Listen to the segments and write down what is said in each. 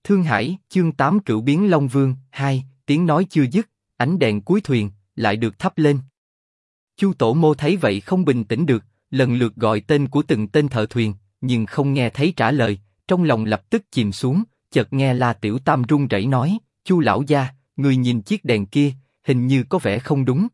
Thương Hải, chương 8 Cửu biến Long Vương, 2, tiếng nói chưa dứt, ánh đèn cuối thuyền lại được thắp lên. Chu Tổ Mô thấy vậy không bình tĩnh được, lần lượt gọi tên của từng tên thợ thuyền, nhưng không nghe thấy trả lời, trong lòng lập tức chìm xuống, chợt nghe La Tiểu Tam run rẩy nói, Chu lão gia, người nhìn chiếc đèn kia, hình như có vẻ không đúng.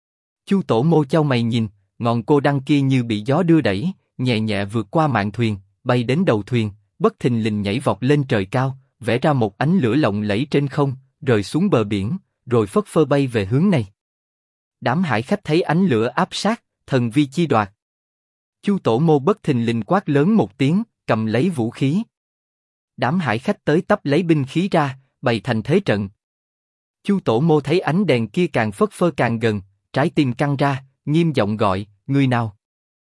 Chu Tổ Mô chau mày nhìn, ngọn cô đăng kia như bị gió đưa đẩy, nhẹ nhẹ vượt qua mạn thuyền, bay đến đầu thuyền, bất thình lình nhảy vọt lên trời cao, vẽ ra một ánh lửa lộng lẫy trên không, rơi xuống bờ biển, rồi phất phơ bay về hướng này. Đám hải khách thấy ánh lửa áp sát, thần vi chi đoạt. Chu Tổ Mô bất thình lình quát lớn một tiếng, cầm lấy vũ khí. Đám hải khách tới tấp lấy binh khí ra, bày thành thế trận. Chu Tổ Mô thấy ánh đèn kia càng phất phơ càng gần, trái tim căng ra, nghiêm giọng gọi, người nào?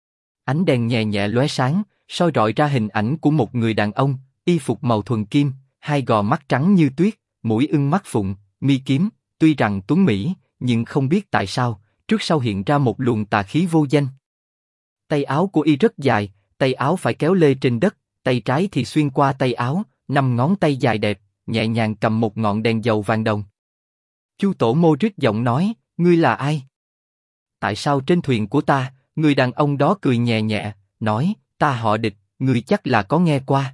Ánh đèn nhẹ nhẹ lóe sáng, soi rọi ra hình ảnh của một người đàn ông, y phục màu thuần kim, hai gò mắt trắng như tuyết, mũi ưng mắt phụng, mi kiếm, tuy rằng tuấn mỹ, nhưng không biết tại sao, trước sau hiện ra một luồng tà khí vô danh. Tay áo của y rất dài, tay áo phải kéo lê trên đất, tay trái thì xuyên qua tay áo, 5 ngón tay dài đẹp, nhẹ nhàng cầm một ngọn đèn dầu vàng đồng. Chu Tổ Mô rít giọng nói, ngươi là ai? Tại sao trên thuyền của ta? Người đàn ông đó cười nhẹ nhẹ, nói, ta họ Địch, ngươi chắc là có nghe qua.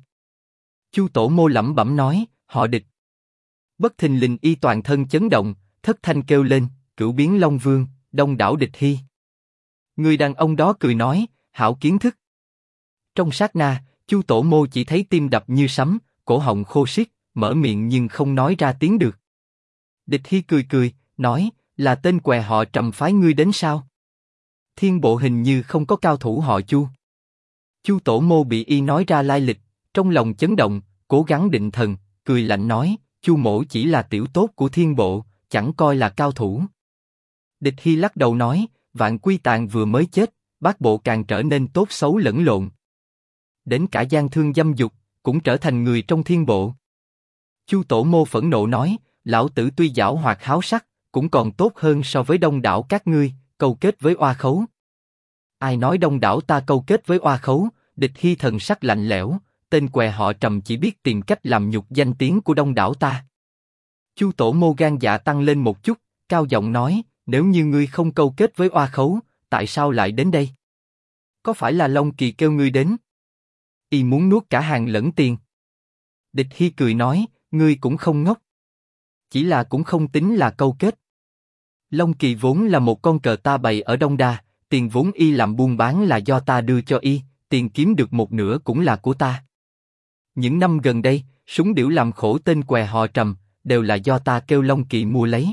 Chu Tổ Mô lẩm bẩm nói, họ Địch. Bất thình lình y toàn thân chấn động, thất thanh kêu lên, Cửu biến Long Vương, Đông đảo Địch Hy. Người đàn ông đó cười nói, hảo kiến thức. Trong sát na, Chu Tổ Mô chỉ thấy tim đập như sấm, cổ họng khô xiết, mở miệng nhưng không nói ra tiếng được. Địch Hy cười cười, nói, là tên què họ Trầm phái ngươi đến sao? Thiên bộ hình như không có cao thủ họ Chu. Chu Tổ Mô bị y nói ra lai lịch, trong lòng chấn động, cố gắng định thần, cười lạnh nói, Chu mỗ chỉ là tiểu tốt của thiên bộ, chẳng coi là cao thủ. Địch Hy lắc đầu nói, Vạn Quy Tàng vừa mới chết, bát bộ càng trở nên tốt xấu lẫn lộn. Đến cả gian thương dâm dục, cũng trở thành người trong thiên bộ. Chu Tổ Mô phẫn nộ nói, lão tử tuy giảo hoạt háo sắc, cũng còn tốt hơn so với đông đảo các ngươi, câu kết với oa khấu. Ai nói đông đảo ta câu kết với oa khấu? Địch Hy thần sắc lạnh lẽo, tên què họ Trầm chỉ biết tìm cách làm nhục danh tiếng của đông đảo ta. Chu Tổ Mô gan dạ tăng lên một chút, cao giọng nói, nếu như ngươi không câu kết với oa khấu, tại sao lại đến đây? Có phải là Long Kỳ kêu ngươi đến? Y muốn nuốt cả hàng lẫn tiền. Địch Hy cười nói, ngươi cũng không ngốc. Chỉ là cũng không tính là câu kết. Long Kỳ vốn là một con cờ ta bày ở Đông Đa, tiền vốn y làm buôn bán là do ta đưa cho y, tiền kiếm được một nửa cũng là của ta. Những năm gần đây, súng điểu làm khổ tên què họ Trầm, đều là do ta kêu Long Kỳ mua lấy.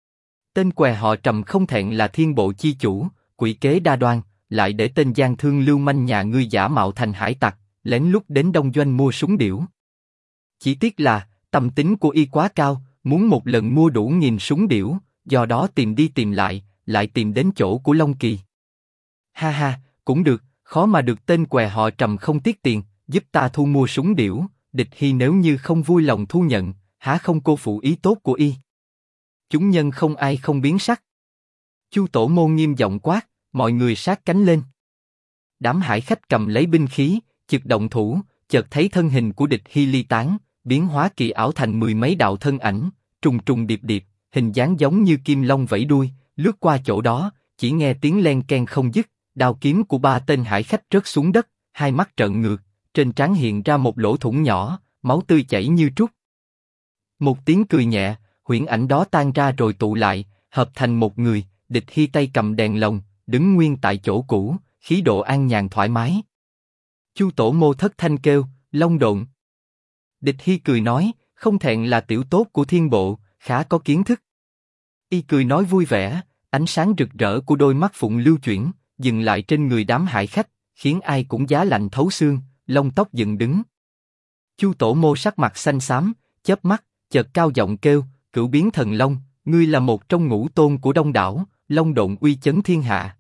Tên què họ Trầm không thẹn là thiên bộ chi chủ, quỷ kế đa đoan, lại để tên gian thương lưu manh nhà ngươi giả mạo thành hải tặc, lén lút đến đông doanh mua súng điểu. Chỉ tiếc là tâm tính của y quá cao, muốn một lần mua đủ 1000 súng điểu, do đó tìm đi tìm lại tìm đến chỗ của Long Kỳ. Ha ha, cũng được, khó mà được tên què họ Trầm không tiếc tiền, giúp ta thu mua súng điểu. Địch Hy nếu như không vui lòng thu nhận, há không cô phụ ý tốt của y. Chúng nhân không ai không biến sắc. Chu Tổ Mô nghiêm giọng quát, mọi người sát cánh lên. Đám hải khách cầm lấy binh khí, chực động thủ, chợt thấy thân hình của Địch Hy ly tán, biến hóa kỳ ảo thành 10 mấy đạo thân ảnh, trùng trùng điệp điệp, hình dáng giống như kim long vẫy đuôi, lướt qua chỗ đó, chỉ nghe tiếng len ken không dứt, đao kiếm của 3 tên hải khách rớt xuống đất, hai mắt trợn ngược, trên trán hiện ra một lỗ thủng nhỏ, máu tươi chảy như trút. Một tiếng cười nhẹ, huyễn ảnh đó tan ra rồi tụ lại, hợp thành một người. Địch Hy tay cầm đèn lồng, đứng nguyên tại chỗ cũ, khí độ an nhàn thoải mái. Chu Tổ Mô thất thanh kêu, Long Độn. Địch Hy cười nói, không thẹn là tiểu tốt của thiên bộ, khá có kiến thức. Y cười nói vui vẻ, ánh sáng rực rỡ của đôi mắt phụng lưu chuyển, dừng lại trên người đám hải khách, khiến ai cũng giá lạnh thấu xương, lông tóc dựng đứng. Chu Tổ Mô sắc mặt xanh xám, chớp mắt, chợt cao giọng kêu, Cửu biến thần long, ngươi là một trong ngũ tôn của đông đảo, Long Độn uy chấn thiên hạ.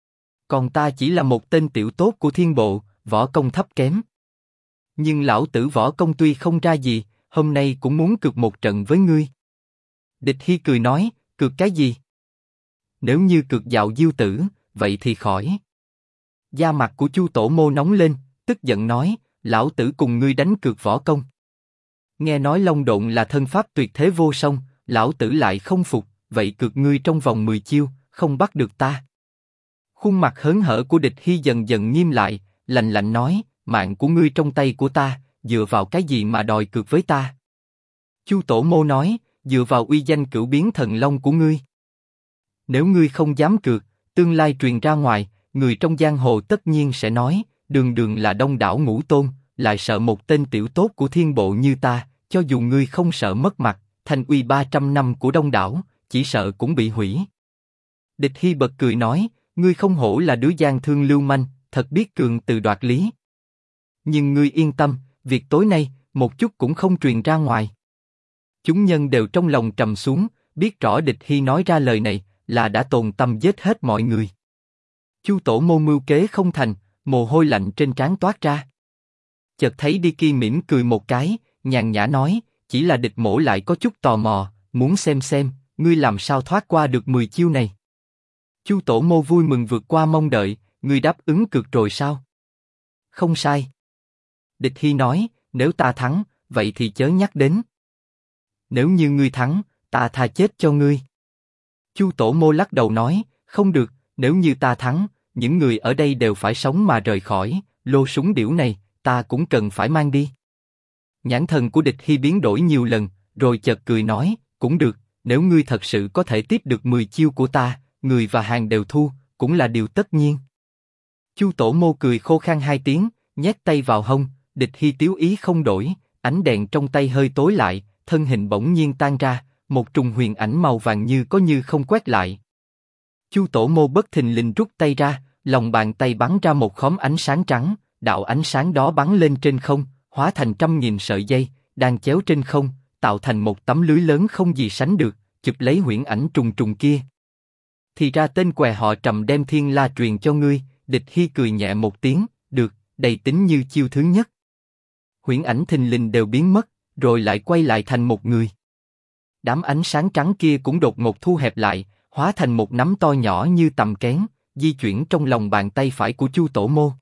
Còn ta chỉ là một tên tiểu tốt của thiên bộ, võ công thấp kém. Nhưng lão tử võ công tuy không ra gì, hôm nay cũng muốn cược một trận với ngươi. Địch Hy cười nói, cược cái gì? Nếu như cược dạo diêu tử, vậy thì khỏi. Da mặt của Chu Tổ Mô nóng lên, tức giận nói, lão tử cùng ngươi đánh cược võ công. Nghe nói Long Độn là thân pháp tuyệt thế vô song, lão tử lại không phục, vậy cược ngươi trong vòng 10 chiêu, không bắt được ta. Khuôn mặt hớn hở của Địch Hy dần dần nghiêm lại, lạnh lạnh nói, mạng của ngươi trong tay của ta, dựa vào cái gì mà đòi cược với ta? Chu Tổ Mô nói, dựa vào uy danh cửu biến thần long của ngươi. Nếu ngươi không dám cược, tương lai truyền ra ngoài, người trong giang hồ tất nhiên sẽ nói, đường đường là đông đảo ngũ tôn, lại sợ một tên tiểu tốt của thiên bộ như ta, cho dù ngươi không sợ mất mặt, thanh uy 300 năm của đông đảo, chỉ sợ cũng bị hủy. Địch Hy bật cười nói, ngươi không hổ là đứa gian thương lưu manh, thật biết cường từ đoạt lý. Nhưng ngươi yên tâm, việc tối nay, một chút cũng không truyền ra ngoài. Chúng nhân đều trong lòng trầm xuống, biết rõ Địch Hy nói ra lời này, là đã tồn tâm giết hết mọi người. Chu Tổ Mô mưu kế không thành, mồ hôi lạnh trên trán toát ra. Chợt thấy Đi Ki mỉm cười một cái, nhàn nhã nói, chỉ là Địch mỗ lại có chút tò mò, muốn xem, ngươi làm sao thoát qua được 10 chiêu này. Chu Tổ Mô vui mừng vượt qua mong đợi, ngươi đáp ứng cược rồi sao? Không sai. Địch Hy nói, nếu ta thắng, vậy thì chớ nhắc đến. Nếu như ngươi thắng, ta tha chết cho ngươi. Chu Tổ Mô lắc đầu nói, không được, nếu như ta thắng, những người ở đây đều phải sống mà rời khỏi, lô súng điểu này, ta cũng cần phải mang đi. Nhãn thần của Địch Hy biến đổi nhiều lần, rồi chợt cười nói, cũng được, nếu ngươi thật sự có thể tiếp được 10 chiêu của ta, người và hàng đều thu, cũng là điều tất nhiên. Chu Tổ Mô cười khô khan 2 tiếng, nhét tay vào hông, Địch Hy tiếu ý không đổi, ánh đèn trong tay hơi tối lại, thân hình bỗng nhiên tan ra, một trùng huyền ảnh màu vàng như có như không quét lại. Chu Tổ Mô bất thình lình rút tay ra, lòng bàn tay bắn ra một khóm ánh sáng trắng, đạo ánh sáng đó bắn lên trên không, hóa thành trăm nghìn sợi dây, đang chéo trên không, tạo thành một tấm lưới lớn không gì sánh được, chụp lấy huyễn ảnh trùng trùng kia. Thì ra tên què họ Trầm đem thiên la truyền cho ngươi. Địch Hy cười nhẹ một tiếng, được, đầy tính như chiêu thứ nhất. Huyễn ảnh thình lình đều biến mất, rồi lại quay lại thành một người. Đám ánh sáng trắng kia cũng đột ngột thu hẹp lại, hóa thành một nắm to nhỏ như tầm kén, di chuyển trong lòng bàn tay phải của Chu Tổ Mô.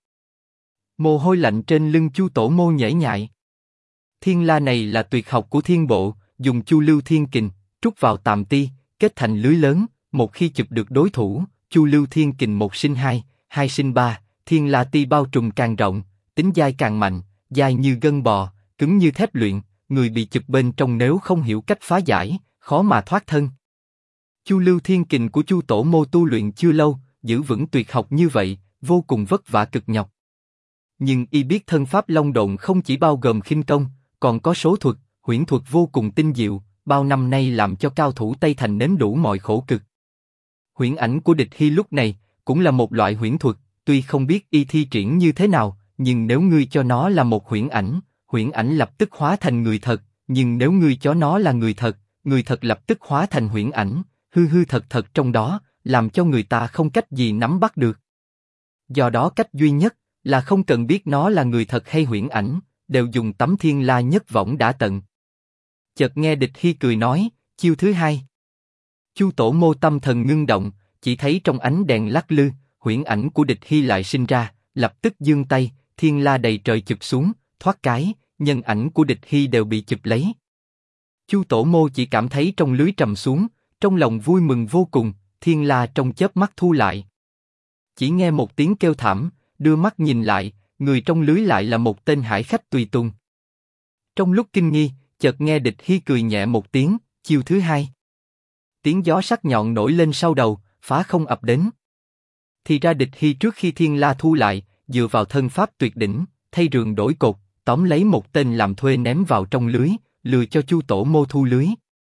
Mồ hôi lạnh trên lưng Chu Tổ Mô nhễ nhại. Thiên la này là tuyệt học của thiên bộ, dùng Chu Lưu Thiên Kình trút vào tàm ti, kết thành lưới lớn. Một khi chụp được đối thủ, Chu Lưu Thiên Kình 1 sinh 2, 2 sinh 3, thiên la ti bao trùm càng rộng, tính dai càng mạnh, dai như gân bò, cứng như thép luyện, người bị chụp bên trong nếu không hiểu cách phá giải, khó mà thoát thân. Chu Lưu Thiên Kình của Chu Tổ Mô tu luyện chưa lâu, giữ vững tuyệt học như vậy, vô cùng vất vả cực nhọc. Nhưng y biết thân pháp Long Độn không chỉ bao gồm khinh công, còn có số thuật, huyễn thuật vô cùng tinh diệu, bao năm nay làm cho cao thủ Tây Thành nếm đủ mọi khổ cực. Huyễn ảnh của Địch Hy lúc này cũng là một loại huyễn thuật, tuy không biết y thi triển như thế nào, nhưng nếu ngươi cho nó là một huyễn ảnh lập tức hóa thành người thật, nhưng nếu ngươi cho nó là người thật lập tức hóa thành huyễn ảnh, hư thật trong đó, làm cho người ta không cách gì nắm bắt được. Do đó cách duy nhất là không cần biết nó là người thật hay huyễn ảnh, đều dùng tấm thiên la nhất võng đã tận. Chợt nghe Địch Hy cười nói, chiêu thứ hai. Chu Tổ Mô tâm thần ngưng động, chỉ thấy trong ánh đèn lắc lư, huyễn ảnh của Địch Hy lại sinh ra, lập tức giương tay, thiên la đầy trời chụp xuống, thoát cái, nhân ảnh của Địch Hy đều bị chụp lấy. Chu Tổ Mô chỉ cảm thấy trong lưới trầm xuống, trong lòng vui mừng vô cùng, thiên la trong chớp mắt thu lại. Chỉ nghe một tiếng kêu thảm, đưa mắt nhìn lại, người trong lưới lại là một tên hải khách tùy tùng. Trong lúc kinh nghi, chợt nghe Địch Hy cười nhẹ một tiếng, chiêu thứ hai. Tiếng gió sắc nhọn nổi lên sau đầu, phá không ập đến. Thì ra Địch Hy trước khi thiên la thu lại, dựa vào thân pháp tuyệt đỉnh, thay rường đổi cột, tóm lấy một tên làm thuê ném vào trong lưới, lừa cho Chu Tổ Mô thu lưới.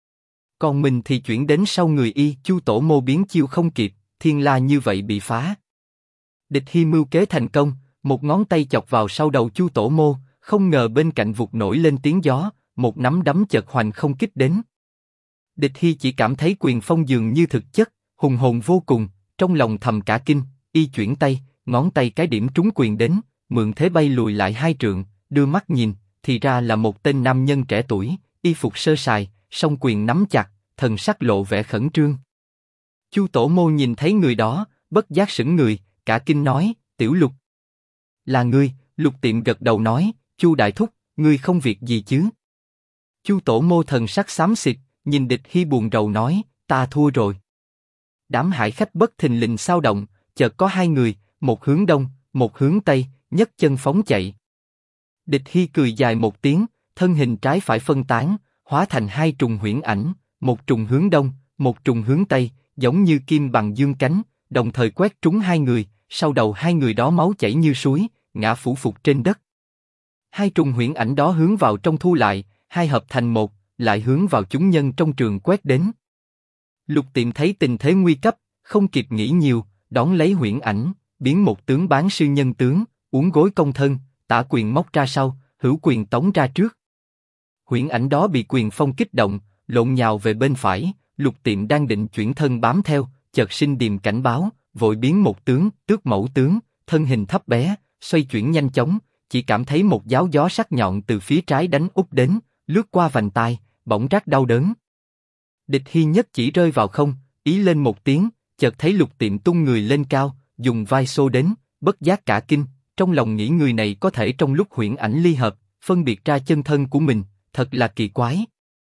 Còn mình thì chuyển đến sau người y, Chu Tổ Mô biến chiêu không kịp, thiên la như vậy bị phá. Địch Hy mưu kế thành công, một ngón tay chọc vào sau đầu Chu Tổ Mô, không ngờ bên cạnh vụt nổi lên tiếng gió, một nắm đấm chợt hoành không kích đến. Địch Hy chỉ cảm thấy quyền phong dường như thực chất, hùng hồn vô cùng, trong lòng thầm cả kinh, y chuyển tay, ngón tay cái điểm trúng quyền đến, mượn thế bay lùi lại 2 trượng, đưa mắt nhìn, thì ra là một tên nam nhân trẻ tuổi, y phục sơ sài, song quyền nắm chặt, thần sắc lộ vẻ khẩn trương. Chu Tổ Mô nhìn thấy người đó, bất giác sững người, cả kinh nói, Tiểu Lục. Là ngươi? Lục Tiệm gật đầu nói, Chu đại thúc, ngươi không việc gì chứ? Chu Tổ Mô thần sắc xám xịt, nhìn Địch Hy buồn rầu nói, ta thua rồi. Đám hải khách bất thình lình xao động, chợt có hai người, một hướng đông, một hướng tây, nhấc chân phóng chạy. Địch Hy cười dài một tiếng, thân hình trái phải phân tán, hóa thành hai trùng huyễn ảnh, một trùng hướng đông, một trùng hướng tây, giống như kim bằng dương cánh, đồng thời quét trúng hai người, sau đầu hai người đó máu chảy như suối, ngã phủ phục trên đất. Hai trùng huyễn ảnh đó hướng vào trong thu lại, hai hợp thành một, lại hướng vào chúng nhân trong trường quét đến. Lục Tiệm thấy tình thế nguy cấp, không kịp nghĩ nhiều, đón lấy huyễn ảnh, biến một tướng bán sư nhân tướng, uốn gối công thân, tả quyền móc ra sau, hữu quyền tống ra trước. Huyễn ảnh đó bị quyền phong kích động, lộn nhào về bên phải, Lục Tiệm đang định chuyển thân bám theo, chợt sinh điềm cảnh báo, vội biến một tướng, tước mẫu tướng, thân hình thấp bé, xoay chuyển nhanh chóng, chỉ cảm thấy một giáo gió sắc nhọn từ phía trái đánh úp đến, lướt qua vành tai, bỗng rát đau đớn. Địch Hy nhất chỉ rơi vào không, ý lên một tiếng, chợt thấy Lục Tiệm tung người lên cao, dùng vai xô đến, bất giác cả kinh, trong lòng nghĩ người này có thể trong lúc huyễn ảnh ly hợp, phân biệt ra chân thân của mình, thật là kỳ quái.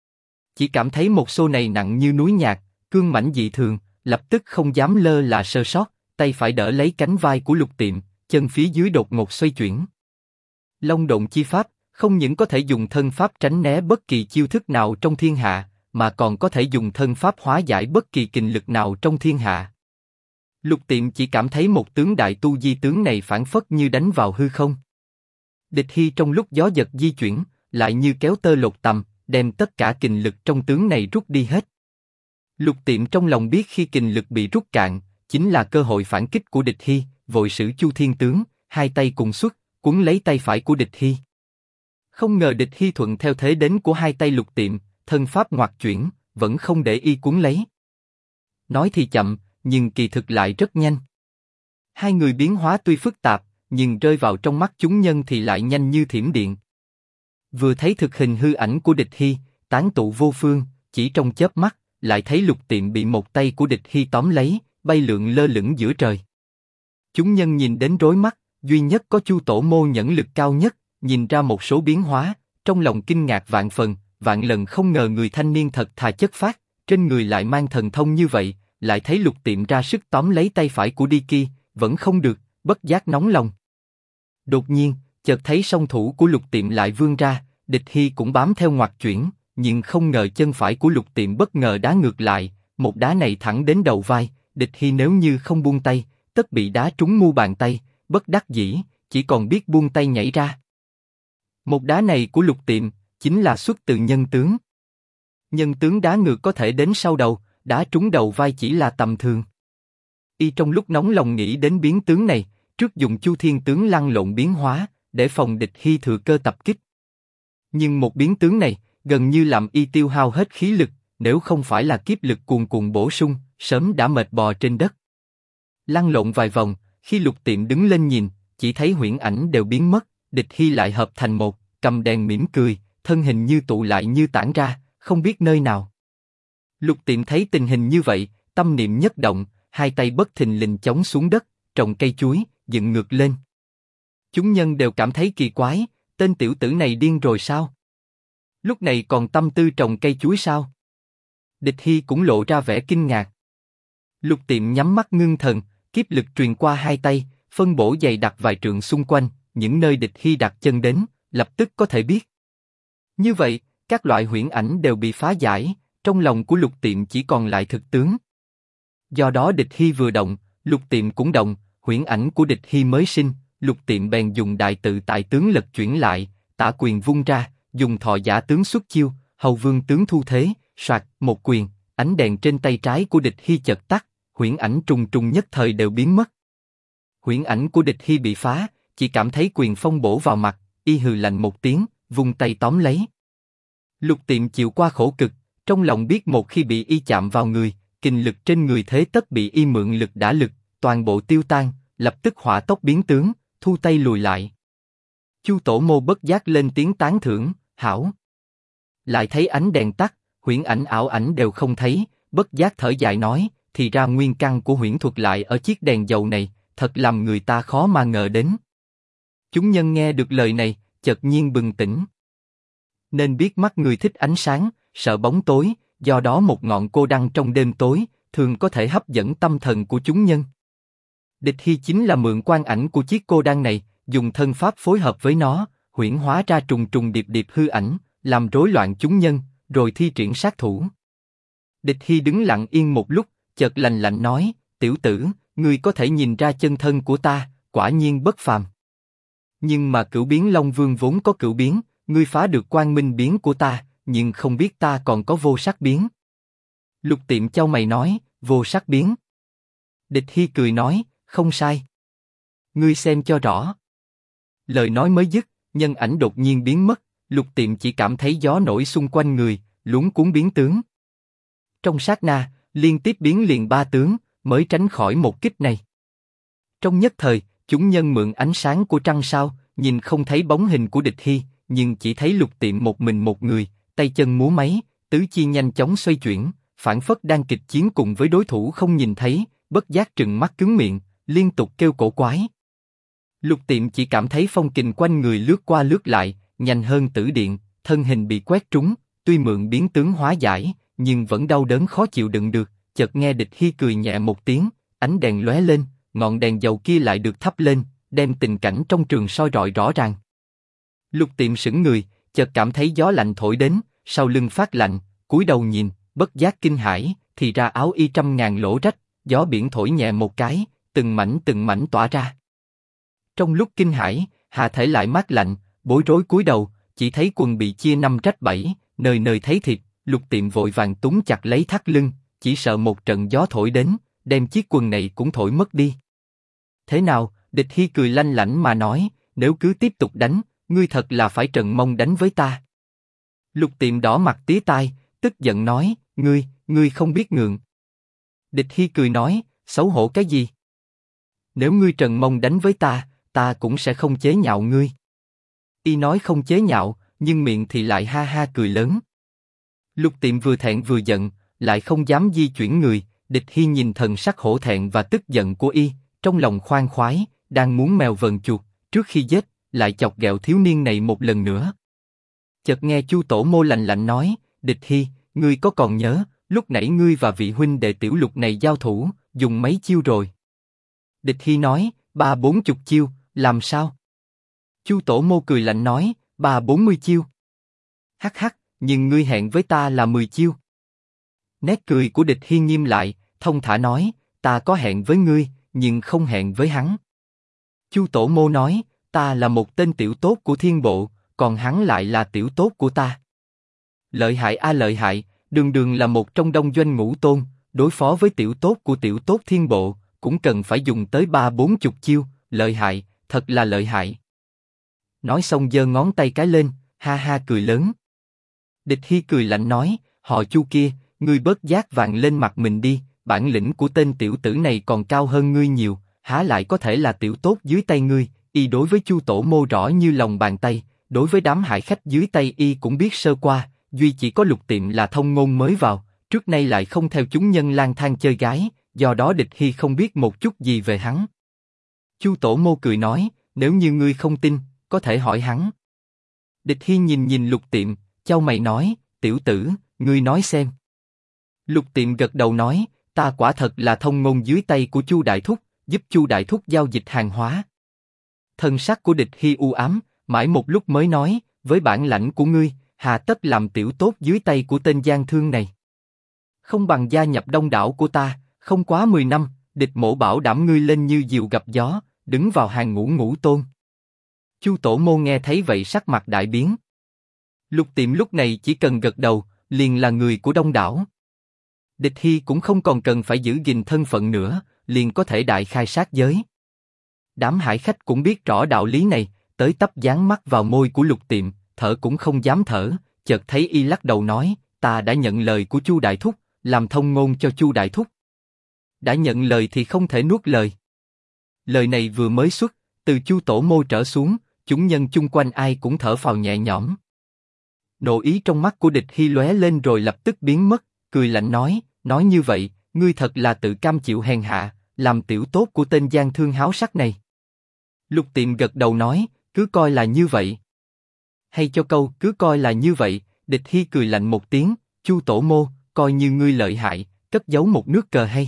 Chỉ cảm thấy một xô này nặng như núi nhạc, cương mãnh dị thường, lập tức không dám lơ là sơ sót, tay phải đỡ lấy cánh vai của Lục Tiệm, chân phía dưới đột ngột xoay chuyển. Long độn chi pháp, không những có thể dùng thân pháp tránh né bất kỳ chiêu thức nào trong thiên hạ, mà còn có thể dùng thân pháp hóa giải bất kỳ kình lực nào trong thiên hạ. Lục Tiệm chỉ cảm thấy một tướng đại tu di tướng này phảng phất như đánh vào hư không. Địch Hy trong lúc gió giật di chuyển, lại như kéo tơ lột tằm, đem tất cả kình lực trong tướng này rút đi hết. Lục Tiệm trong lòng biết khi kình lực bị rút cạn, chính là cơ hội phản kích của Địch Hy, vội sử Chu Thiên tướng, hai tay cùng xuất, cuốn lấy tay phải của Địch Hy. Không ngờ Địch Hy thuận theo thế đến của hai tay Lục Tiệm, thân pháp ngoặt chuyển, vẫn không để y cuốn lấy. Nói thì chậm, nhưng kỳ thực lại rất nhanh. Hai người biến hóa tuy phức tạp, nhưng rơi vào trong mắt chúng nhân thì lại nhanh như thiểm điện. Vừa thấy thực hình hư ảnh của Địch Hy, tán tụ vô phương, chỉ trong chớp mắt, lại thấy Lục Tiệm bị một tay của Địch Hy tóm lấy, bay lượn lơ lửng giữa trời. Chúng nhân nhìn đến rối mắt, duy nhất có Chu Tổ Mô nhẫn lực cao nhất, nhìn ra một số biến hóa, trong lòng kinh ngạc vạn phần, vạn lần không ngờ người thanh niên thật thà chất phác, trên người lại mang thần thông như vậy, lại thấy Lục Tiệm ra sức tóm lấy tay phải của Đi vẫn không được, bất giác nóng lòng. Đột nhiên, chợt thấy song thủ của Lục Tiệm lại vươn ra, Địch Hy cũng bám theo ngoặt chuyển, nhưng không ngờ chân phải của Lục Tiệm bất ngờ đá ngược lại, một đá này thẳng đến đầu vai, Địch Hy nếu như không buông tay, tất bị đá trúng mu bàn tay, bất đắc dĩ, chỉ còn biết buông tay nhảy ra. Một đá này của Lục Tiệm, chính là xuất từ nhân tướng. Nhân tướng đá ngược có thể đến sau đầu, đá trúng đầu vai chỉ là tầm thường. Y trong lúc nóng lòng nghĩ đến biến tướng này, trước dùng Chu Thiên tướng lăn lộn biến hóa, để phòng Địch Hy thừa cơ tập kích. Nhưng một biến tướng này, gần như làm y tiêu hao hết khí lực, nếu không phải là kiếp lực cuồn cuộn bổ sung, sớm đã mệt bò trên đất. Lăn lộn vài vòng, khi Lục Tiệm đứng lên nhìn, chỉ thấy huyễn ảnh đều biến mất, Địch Hy lại hợp thành một, cầm đèn mỉm cười, thân hình như tụ lại như tản ra, không biết nơi nào. Lục Tiệm thấy tình hình như vậy, tâm niệm nhất động, hai tay bất thình lình chống xuống đất, trồng cây chuối, dựng ngược lên. Chúng nhân đều cảm thấy kỳ quái, tên tiểu tử này điên rồi sao? Lúc này còn tâm tư trồng cây chuối sao? Địch Hy cũng lộ ra vẻ kinh ngạc. Lục Tiệm nhắm mắt ngưng thần, kiếp lực truyền qua hai tay, phân bổ dày đặc vài trượng xung quanh, những nơi Địch Hy đặt chân đến, lập tức có thể biết. Như vậy, các loại huyễn ảnh đều bị phá giải, trong lòng của Lục Tiệm chỉ còn lại thực tướng. Do đó Địch Hy vừa động, Lục Tiệm cũng động, huyễn ảnh của Địch Hy mới sinh, Lục Tiệm bèn dùng đại tự tại tướng lật chuyển lại, tả quyền vung ra, dùng thọ giả tướng xuất chiêu, hầu vương tướng thu thế, soạt một quyền, ánh đèn trên tay trái của Địch Hy chợt tắt, huyễn ảnh trùng trùng nhất thời đều biến mất. Huyễn ảnh của Địch Hy bị phá, chỉ cảm thấy quyền phong bổ vào mặt, y hừ lạnh một tiếng, vung tay tóm lấy. Lục Tiệm chịu qua khổ cực, trong lòng biết một khi bị y chạm vào người, kình lực trên người thế tất bị y mượn lực đả lực, toàn bộ tiêu tan, lập tức hỏa tốc biến tướng, thu tay lùi lại. Chu Tổ Mô bất giác lên tiếng tán thưởng, hảo. Lại thấy ánh đèn tắt, huyễn ảnh ảo ảnh đều không thấy, bất giác thở dài nói, thì ra nguyên căn của huyễn thuật lại ở chiếc đèn dầu này, thật làm người ta khó mà ngờ đến. Chúng nhân nghe được lời này, chợt nhiên bừng tỉnh. Nên biết mắt người thích ánh sáng, sợ bóng tối, do đó một ngọn cô đăng trong đêm tối, thường có thể hấp dẫn tâm thần của chúng nhân. Địch Hy chính là mượn quang ảnh của chiếc cô đăng này, dùng thân pháp phối hợp với nó, huyễn hóa ra trùng trùng điệp điệp hư ảnh, làm rối loạn chúng nhân, rồi thi triển sát thủ. Địch Hy đứng lặng yên một lúc, chợt lạnh lạnh nói, tiểu tử, ngươi có thể nhìn ra chân thân của ta, quả nhiên bất phàm. Nhưng mà Cửu Biến Long Vương vốn có cửu biến, ngươi phá được quang minh biến của ta, nhưng không biết ta còn có vô sắc biến. Lục Tiệm chau mày nói, vô sắc biến. Địch Hy cười nói, không sai. Ngươi xem cho rõ. Lời nói mới dứt, nhân ảnh đột nhiên biến mất, Lục Tiệm chỉ cảm thấy gió nổi xung quanh người, luống cuống biến tướng. Trong sát na, liên tiếp biến liền 3 tướng, mới tránh khỏi một kích này. Trong nhất thời, chúng nhân mượn ánh sáng của trăng sao, nhìn không thấy bóng hình của Địch Hy, nhưng chỉ thấy Lục Tiệm một mình một người, tay chân múa máy, tứ chi nhanh chóng xoay chuyển, phảng phất đang kịch chiến cùng với đối thủ không nhìn thấy, bất giác trừng mắt cứng miệng, liên tục kêu cổ quái. Lục Tiệm chỉ cảm thấy phong kình quanh người lướt qua lướt lại, nhanh hơn tử điện, thân hình bị quét trúng, tuy mượn biến tướng hóa giải, nhưng vẫn đau đớn khó chịu đựng được. Chợt nghe Địch Hy cười nhẹ một tiếng, ánh đèn lóe lên, ngọn đèn dầu kia lại được thắp lên, đem tình cảnh trong trường soi rọi rõ ràng. Lục Tiệm sững người, chợt cảm thấy gió lạnh thổi đến, sau lưng phát lạnh, cúi đầu nhìn, bất giác kinh hãi, thì ra áo y trăm ngàn lỗ rách, gió biển thổi nhẹ một cái, từng mảnh tỏa ra. Trong lúc kinh hãi, hạ thể lại mát lạnh, bối rối cúi đầu, chỉ thấy quần bị chia 5 rách 7, nơi nơi thấy thịt. Lục Tiệm vội vàng túm chặt lấy thắt lưng, chỉ sợ một trận gió thổi đến, đem chiếc quần này cũng thổi mất đi. Thế nào? Địch Hy cười lanh lảnh mà nói, nếu cứ tiếp tục đánh, ngươi thật là phải trần mông đánh với ta. Lục Tiệm đỏ mặt tía tai, tức giận nói, ngươi không biết ngượng. Địch Hy cười nói, xấu hổ cái gì? Nếu ngươi trần mông đánh với ta cũng sẽ không chế nhạo ngươi. Y nói không chế nhạo, nhưng miệng thì lại ha ha cười lớn. Lục Tiệm vừa thẹn vừa giận, lại không dám di chuyển người. Địch Hy nhìn thần sắc hổ thẹn và tức giận của y, trong lòng khoan khoái, đang muốn mèo vờn chuột, trước khi giết, lại chọc ghẹo thiếu niên này một lần nữa. Chợt nghe Chu Tổ Mô lạnh lạnh nói, Địch Hy, ngươi có còn nhớ, lúc nãy ngươi và vị huynh đệ Tiểu Lục này giao thủ, dùng mấy chiêu rồi? Địch Hy nói, 30-40 chiêu, làm sao? Chu Tổ Mô cười lạnh nói, 30-40 chiêu. Hắc hắc, nhưng ngươi hẹn với ta là 10 chiêu. Nét cười của Địch Hy nghiêm lại, thông thả nói, ta có hẹn với ngươi, nhưng không hẹn với hắn. Chu Tổ Mô nói, ta là một tên tiểu tốt của thiên bộ, còn hắn lại là tiểu tốt của ta. Lợi hại a lợi hại, đường đường là một trong đông doanh ngũ tôn, đối phó với tiểu tốt của tiểu tốt thiên bộ, cũng cần phải dùng tới 30-40 chiêu, lợi hại, thật là lợi hại. Nói xong giơ ngón tay cái lên, ha ha cười lớn. Địch Hy cười lạnh nói, họ Chu kia, ngươi bớt giác vàng lên mặt mình đi, bản lĩnh của tên tiểu tử này còn cao hơn ngươi nhiều, há lại có thể là tiểu tốt dưới tay ngươi. Y đối với Chu Tổ Mô rõ như lòng bàn tay, đối với đám hải khách dưới tay y cũng biết sơ qua, duy chỉ có Lục Tiệm là thông ngôn mới vào, trước nay lại không theo chúng nhân lang thang chơi gái, do đó Địch Hy không biết một chút gì về hắn. Chu Tổ Mô cười nói, nếu như ngươi không tin, có thể hỏi hắn. Địch Hy nhìn Lục Tiệm, chau mày nói, tiểu tử, ngươi nói xem. Lục Tiệm gật đầu nói, ta quả thật là thông ngôn dưới tay của Chu Đại Thúc, giúp Chu Đại Thúc giao dịch hàng hóa. Thân sắc của Địch Hy u ám, mãi một lúc mới nói, với bản lãnh của ngươi, hà tất làm tiểu tốt dưới tay của tên gian thương này. Không bằng gia nhập đông đảo của ta, không quá 10 năm, Địch Mỗ bảo đảm ngươi lên như diều gặp gió, đứng vào hàng ngũ ngũ tôn. Chu Tổ Mô nghe thấy vậy sắc mặt đại biến. Lục Tiệm lúc này chỉ cần gật đầu, liền là người của đông đảo. Địch Hy cũng không còn cần phải giữ gìn thân phận nữa, liền có thể đại khai sát giới. Đám hải khách cũng biết rõ đạo lý này, tới tấp dán mắt vào môi của Lục Tiệm, thở cũng không dám thở, chợt thấy y lắc đầu nói, ta đã nhận lời của Chu Đại Thúc, làm thông ngôn cho Chu Đại Thúc. Đã nhận lời thì không thể nuốt lời. Lời này vừa mới xuất, từ Chu Tổ Mô trở xuống, chúng nhân chung quanh ai cũng thở phào nhẹ nhõm. Nộ ý trong mắt của Địch Hy lóe lên rồi lập tức biến mất, cười lạnh nói như vậy, ngươi thật là tự cam chịu hèn hạ, làm tiểu tốt của tên gian thương háo sắc này. Lục Tiệm gật đầu nói, cứ coi là như vậy. hay cho câu cứ coi là như vậy. Địch Hy cười lạnh một tiếng, Chu Tổ Mô, coi như ngươi lợi hại, cất giấu một nước cờ hay.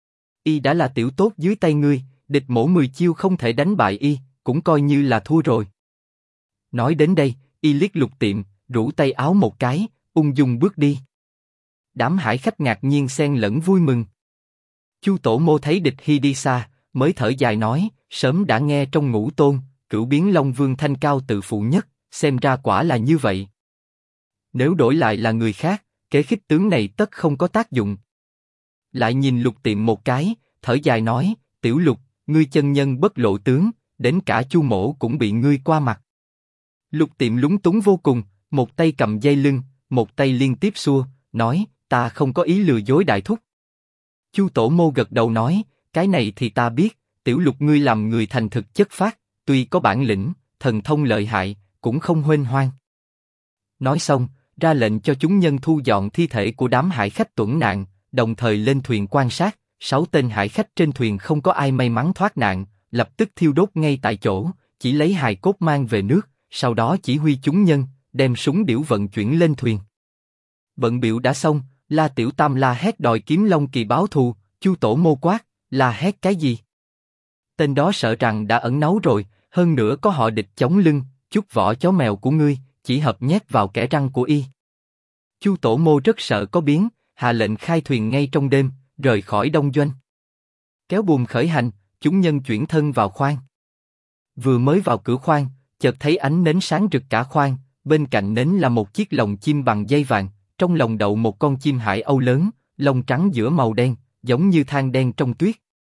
Y đã là tiểu tốt dưới tay ngươi, địch mổ 10 chiêu không thể đánh bại y, cũng coi như là thua rồi. Nói đến đây, y liếc Lục Tiệm, rũ tay áo một cái, ung dung bước đi. Đám hải khách ngạc nhiên xen lẫn vui mừng. Chu Tổ Mô thấy Địch Hy đi xa, mới thở dài nói, sớm đã nghe trong Ngũ Tôn, Cửu Biến Long Vương thanh cao tự phụ nhất, xem ra quả là như vậy. Nếu đổi lại là người khác, kế khích tướng này tất không có tác dụng. Lại nhìn Lục Tiệm một cái, thở dài nói, Tiểu Lục, ngươi chân nhân bất lộ tướng, đến cả Chu Mỗ cũng bị ngươi qua mặt. Lục Tiệm lúng túng vô cùng, một tay cầm dây lưng, một tay liên tiếp xua, nói, ta không có ý lừa dối đại thúc. Chu Tổ Mô gật đầu nói, cái này thì ta biết, Tiểu Lục ngươi làm người thành thực chất phác, tuy có bản lĩnh, thần thông lợi hại, cũng không huênh hoang. Nói xong, ra lệnh cho chúng nhân thu dọn thi thể của đám hải khách tuẫn nạn, đồng thời lên thuyền quan sát. 6 tên hải khách trên thuyền không có ai may mắn thoát nạn, lập tức thiêu đốt ngay tại chỗ, chỉ lấy hài cốt mang về nước, sau đó chỉ huy chúng nhân đem súng điểu vận chuyển lên thuyền. Bận biểu đã xong, La Tiểu Tam la hét đòi Kiếm Long Kỳ báo thù. Chu Tổ Mô quát, la hét cái gì? Tên đó sợ rằng đã ẩn náu rồi, hơn nữa có họ Địch chống lưng, chút vỏ chó mèo của ngươi, chỉ hợp nhét vào kẽ răng của y. Chu Tổ Mô rất sợ có biến, hạ lệnh khai thuyền ngay trong đêm, rời khỏi đông doanh. Kéo buồm khởi hành, chúng nhân chuyển thân vào khoang. Vừa mới vào cửa khoang, chợt thấy ánh nến sáng rực cả khoang, bên cạnh nến là một chiếc lồng chim bằng dây vàng, trong lồng đậu một con chim hải âu lớn, lông trắng giữa màu đen, giống như than đen trong tuyết.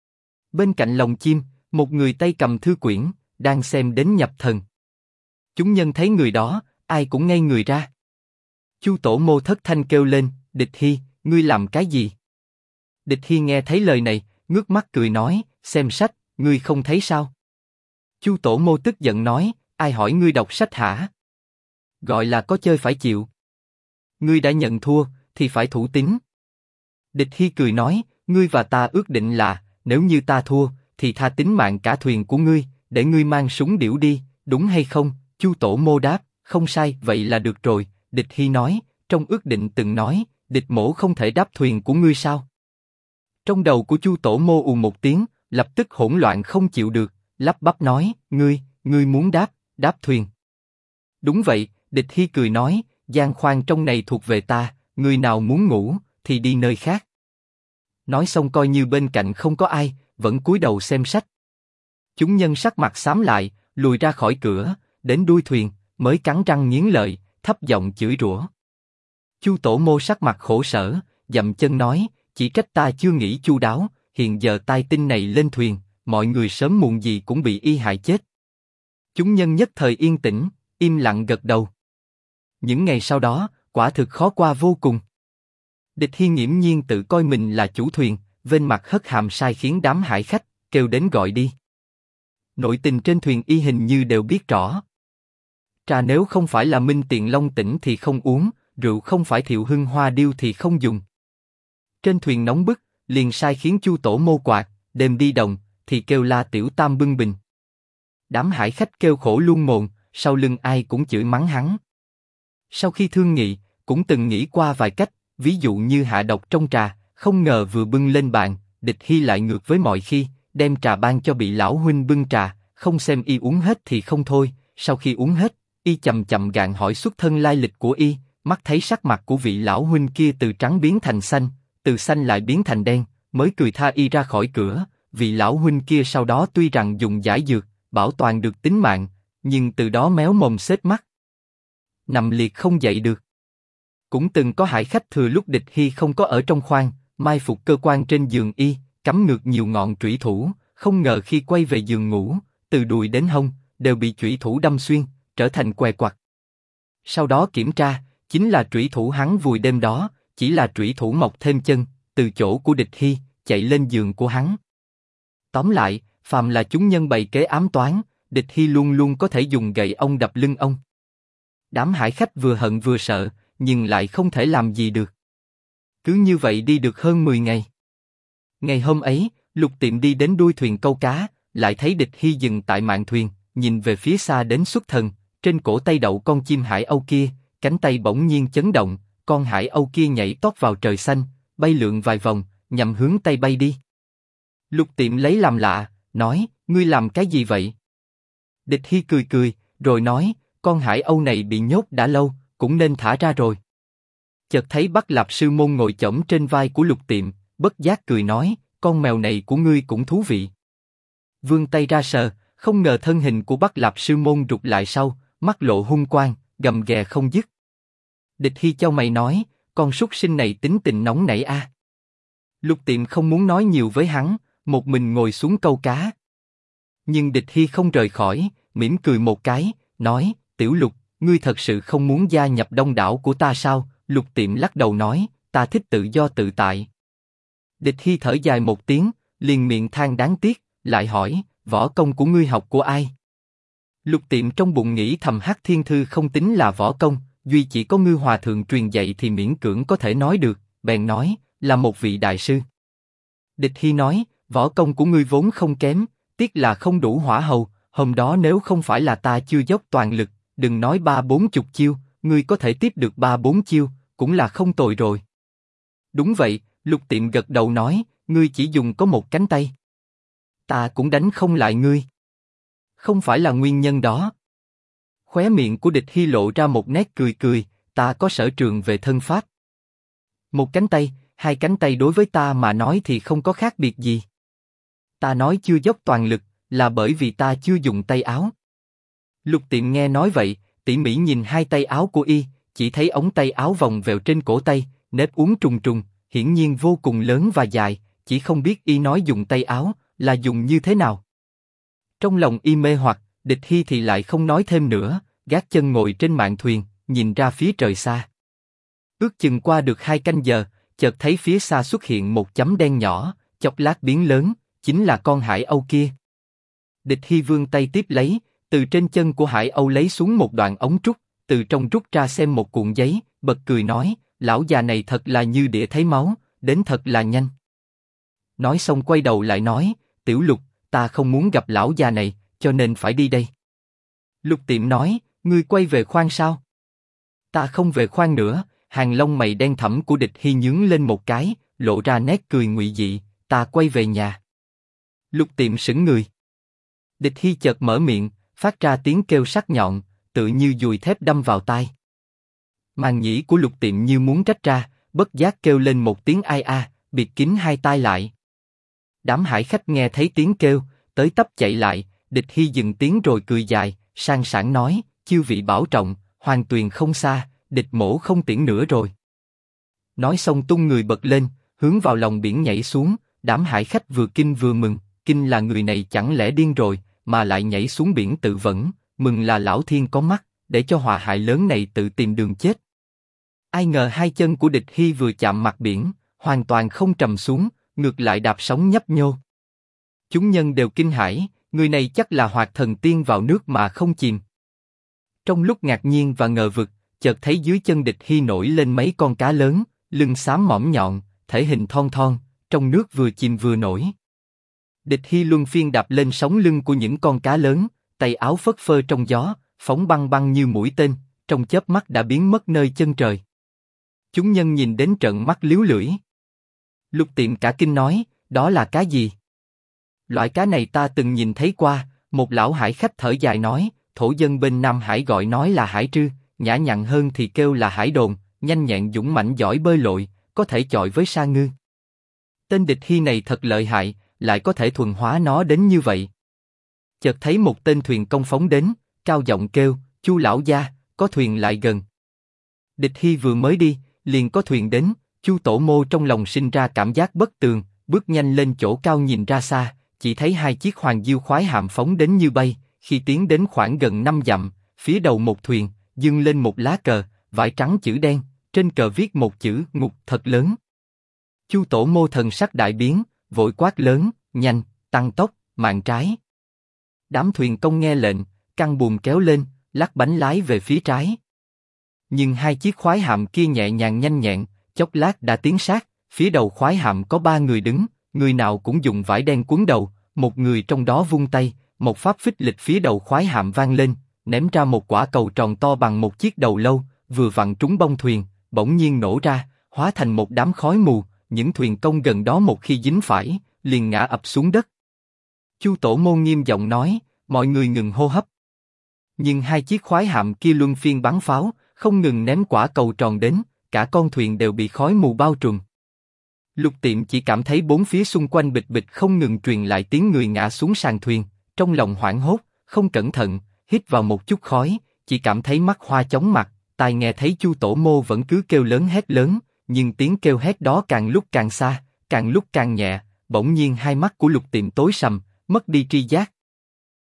Bên cạnh lồng chim, một người tay cầm thư quyển, đang xem đến nhập thần. Chúng nhân thấy người đó, ai cũng ngây người ra. Chu Tổ Mô thất thanh kêu lên, Địch Hy, ngươi làm cái gì? Địch Hy nghe thấy lời này, ngước mắt cười nói, xem sách, ngươi không thấy sao? Chu Tổ Mô tức giận nói, ai hỏi ngươi đọc sách hả? Gọi là có chơi phải chịu. Ngươi đã nhận thua, thì phải thủ tín. Địch Hy cười nói, ngươi và ta ước định là, nếu như ta thua, thì tha tính mạng cả thuyền của ngươi, để ngươi mang súng điểu đi, đúng hay không? Chu Tổ Mô đáp, không sai, vậy là được rồi. Địch Hy nói, trong ước định từng nói, địch mổ không thể đáp thuyền của ngươi sao? Trong đầu của Chu Tổ Mô ù một tiếng, lập tức hỗn loạn không chịu được, lắp bắp nói, ngươi muốn đáp thuyền. Đúng vậy, Địch Hy cười nói, giang khoang trong này thuộc về ta, người nào muốn ngủ, thì đi nơi khác. Nói xong coi như bên cạnh không có ai, vẫn cúi đầu xem sách. Chúng nhân sắc mặt xám lại, lùi ra khỏi cửa, đến đuôi thuyền, mới cắn răng nghiến lợi, thấp giọng chửi rủa. Chu Tổ Mô sắc mặt khổ sở, dậm chân nói, chỉ trách ta chưa nghĩ chu đáo, hiện giờ tai tin này lên thuyền, mọi người sớm muộn gì cũng bị y hại chết. Chúng nhân nhất thời yên tĩnh, im lặng gật đầu. Những ngày sau đó, quả thực khó qua vô cùng. Địch Hy nghiễm nhiên tự coi mình là chủ thuyền, vênh mặt hất hàm sai khiến đám hải khách kêu đến gọi đi. Nội tình trên thuyền y hình như đều biết rõ. Trà nếu không phải là Minh Tiền Long Tỉnh thì không uống, rượu không phải Thiệu Hưng Hoa Điêu thì không dùng. Trên thuyền nóng bức, liền sai khiến Chu Tổ Mô quạt, đêm đi đồng, thì kêu La Tiểu Tam bưng bình. Đám hải khách kêu khổ luôn mồm, sau lưng ai cũng chửi mắng hắn. Sau khi thương nghị, cũng từng nghĩ qua vài cách, ví dụ như hạ độc trong trà, không ngờ vừa bưng lên bàn, Địch Hy lại ngược với mọi khi, đem trà ban cho bị lão huynh bưng trà, không xem y uống hết thì không thôi. Sau khi uống hết, y chậm chậm gạn hỏi xuất thân lai lịch của y, mắt thấy sắc mặt của vị lão huynh kia từ trắng biến thành xanh, từ xanh lại biến thành đen, mới cười tha y ra khỏi cửa. Vị lão huynh kia sau đó tuy rằng dùng giải dược, bảo toàn được tính mạng, nhưng từ đó méo mồm xếch mắt, nằm liệt không dậy được. Cũng từng có hải khách thừa lúc Địch Hy không có ở trong khoang, mai phục cơ quan trên giường y, cắm ngược nhiều ngọn trủy thủ, không ngờ khi quay về giường ngủ, từ đùi đến hông đều bị trủy thủ đâm xuyên, trở thành què quặt. Sau đó kiểm tra, chính là trủy thủ hắn vùi đêm đó, chỉ là trủy thủ mọc thêm chân, từ chỗ của Địch Hy chạy lên giường của hắn. Tóm lại, phàm là chúng nhân bày kế ám toán, Địch Hy luôn luôn có thể dùng gậy ông đập lưng ông. Đám hải khách vừa hận vừa sợ, nhưng lại không thể làm gì được. Cứ như vậy đi được hơn 10 ngày. Ngày hôm ấy, Lục Tiệm đi đến đuôi thuyền câu cá, lại thấy Địch Hy dừng tại mạn thuyền, nhìn về phía xa đến xuất thần, trên cổ tay đậu con chim hải âu kia, cánh tay bỗng nhiên chấn động, con hải âu kia nhảy tót vào trời xanh, bay lượn vài vòng, nhằm hướng tây bay đi. Lục Tiệm lấy làm lạ, nói, ngươi làm cái gì vậy? Địch Hy cười cười, rồi nói, con hải âu này bị nhốt đã lâu, cũng nên thả ra rồi. Chợt thấy Bắc Lạp Sư Môn ngồi chõng trên vai của Lục Tiệm, bất giác cười nói, con mèo này của ngươi cũng thú vị. Vươn tay ra sờ, không ngờ thân hình của Bắc Lạp Sư Môn rụt lại sau, mắt lộ hung quang, gầm ghè không dứt. Địch Hy chau mày nói, con súc sinh này tính tình nóng nảy a. Lục Tiệm không muốn nói nhiều với hắn, một mình ngồi xuống câu cá. Nhưng Địch Hy không rời khỏi, mỉm cười một cái, nói, Tiểu Lục, ngươi thật sự không muốn gia nhập đông đảo của ta sao? Lục Tiệm lắc đầu nói, ta thích tự do tự tại. Địch Hy thở dài một tiếng, liền miệng than đáng tiếc, lại hỏi, võ công của ngươi học của ai? Lục Tiệm trong bụng nghĩ thầm Hắc Thiên Thư không tính là võ công, duy chỉ có Ngư Hòa Thượng truyền dạy thì miễn cưỡng có thể nói được, bèn nói, là một vị đại sư. Địch Hy nói, võ công của ngươi vốn không kém, tiếc là không đủ hỏa hầu, hôm đó nếu không phải là ta chưa dốc toàn lực, đừng nói 30-40 chiêu, ngươi có thể tiếp được 3-4 chiêu, cũng là không tồi rồi. Đúng vậy, Lục Tiệm gật đầu nói, ngươi chỉ dùng có một cánh tay. Ta cũng đánh không lại ngươi. Không phải là nguyên nhân đó. Khóe miệng của Địch Hy lộ ra một nét cười cười, ta có sở trường về thân pháp. Một cánh tay, hai cánh tay đối với ta mà nói thì không có khác biệt gì. Ta nói chưa dốc toàn lực, là bởi vì ta chưa dùng tay áo. Lục Tiệm nghe nói vậy, tỉ mỉ nhìn hai tay áo của y, chỉ thấy ống tay áo vòng vèo trên cổ tay, nếp uốn trùng trùng, hiển nhiên vô cùng lớn và dài, chỉ không biết y nói dùng tay áo, là dùng như thế nào. Trong lòng y mê hoặc, Địch Hy thì lại không nói thêm nữa, gác chân ngồi trên mạn thuyền, nhìn ra phía trời xa. Ước chừng qua được 2 canh giờ, chợt thấy phía xa xuất hiện một chấm đen nhỏ, chốc lát biến lớn, chính là con hải âu kia. Địch Hy vươn tay tiếp lấy, từ trên chân của hải âu lấy xuống một đoạn ống trúc, từ trong rút ra xem một cuộn giấy, bật cười nói, lão già này thật là như đĩa thấy máu, đến thật là nhanh. Nói xong quay đầu lại nói, Tiểu Lục, ta không muốn gặp lão già này, cho nên phải đi đây. Lục Tiệm nói, ngươi quay về khoang sao? Ta không về khoang nữa. Hàng lông mày đen thẫm của Địch Hy nhướng lên một cái, lộ ra nét cười ngụy dị, ta quay về nhà. Lục Tiệm sững người. Địch Hy chợt mở miệng, phát ra tiếng kêu sắc nhọn, tự như dùi thép đâm vào tai. Màng nhĩ của Lục Tiệm như muốn rách ra, bất giác kêu lên một tiếng ai a, bịt kín hai tai lại. Đám hải khách nghe thấy tiếng kêu, tới tấp chạy lại, Địch Hy dừng tiếng rồi cười dài, sang sảng nói, chư vị bảo trọng, Hoàng Tuyền không xa, địch mổ không tiễn nữa rồi. Nói xong tung người bật lên, hướng vào lòng biển nhảy xuống, đám hải khách vừa kinh vừa mừng, kinh là người này chẳng lẽ điên rồi, mà lại nhảy xuống biển tự vẫn, mừng là lão thiên có mắt, để cho họa hại lớn này tự tìm đường chết. Ai ngờ hai chân của Địch Hy vừa chạm mặt biển, hoàn toàn không trầm xuống, ngược lại đạp sóng nhấp nhô. Chúng nhân đều kinh hãi, người này chắc là Hoạt Thần Tiên vào nước mà không chìm. Trong lúc ngạc nhiên và ngờ vực, chợt thấy dưới chân Địch Hy nổi lên mấy con cá lớn, lưng xám mõm nhọn, thể hình thon thon, trong nước vừa chìm vừa nổi. Địch Hy luân phiên đạp lên sống lưng của những con cá lớn, tay áo phất phơ trong gió, phóng băng băng như mũi tên, trong chớp mắt đã biến mất nơi chân trời. Chúng nhân nhìn đến trợn mắt líu lưỡi. Lục Tiệm cả kinh nói, đó là cá gì? Loại cá này ta từng nhìn thấy qua. Một lão hải khách thở dài nói, thổ dân bên Nam Hải gọi nói là hải trư, nhã nhặn hơn thì kêu là hải đồn, nhanh nhẹn dũng mãnh giỏi bơi lội, có thể chọi với sa ngư. Tên Địch Hy này thật lợi hại, lại có thể thuần hóa nó đến như vậy. Chợt thấy một tên thuyền công phóng đến, cao giọng kêu, Chu lão gia, có thuyền lại gần. Địch Hy vừa mới đi, liền có thuyền đến. Chu Tổ Mô trong lòng sinh ra cảm giác bất tường, bước nhanh lên chỗ cao nhìn ra xa, chỉ thấy hai chiếc hoàng diêu khoái hạm phóng đến như bay. Khi tiến đến khoảng gần 5 dặm, phía đầu một thuyền dâng lên một lá cờ, vải trắng chữ đen, trên cờ viết một chữ ngục thật lớn. Chu Tổ Mô thần sắc đại biến, vội quát lớn, nhanh, tăng tốc, mạn trái. Đám thuyền công nghe lệnh, căng buồm kéo lên, lắc bánh lái về phía trái. Nhưng hai chiếc khoái hạm kia nhẹ nhàng nhanh nhẹn, chốc lát đã tiến sát. Phía đầu khoái hạm có 3 người đứng, người nào cũng dùng vải đen quấn đầu. Một người trong đó vung tay, một pháp phích lịch phía đầu khoái hạm vang lên, ném ra một quả cầu tròn to bằng một chiếc đầu lâu, vừa vặn trúng bông thuyền, bỗng nhiên nổ ra, hóa thành một đám khói mù. Những thuyền công gần đó một khi dính phải, liền ngã ập xuống đất. Chu Tổ Môn nghiêm giọng nói, mọi người ngừng hô hấp. Nhưng hai chiếc khoái hạm kia luân phiên bắn pháo, không ngừng ném quả cầu tròn đến, cả con thuyền đều bị khói mù bao trùm. Lục Tiệm chỉ cảm thấy bốn phía xung quanh bịch bịch không ngừng truyền lại tiếng người ngã xuống sàn thuyền, trong lòng hoảng hốt, không cẩn thận, hít vào một chút khói, chỉ cảm thấy mắt hoa chóng mặt, tai nghe thấy Chu Tổ Mô vẫn cứ kêu lớn hét lớn, nhưng tiếng kêu hét đó càng lúc càng xa, càng lúc càng nhẹ, bỗng nhiên hai mắt của Lục Tiệm tối sầm, mất đi tri giác,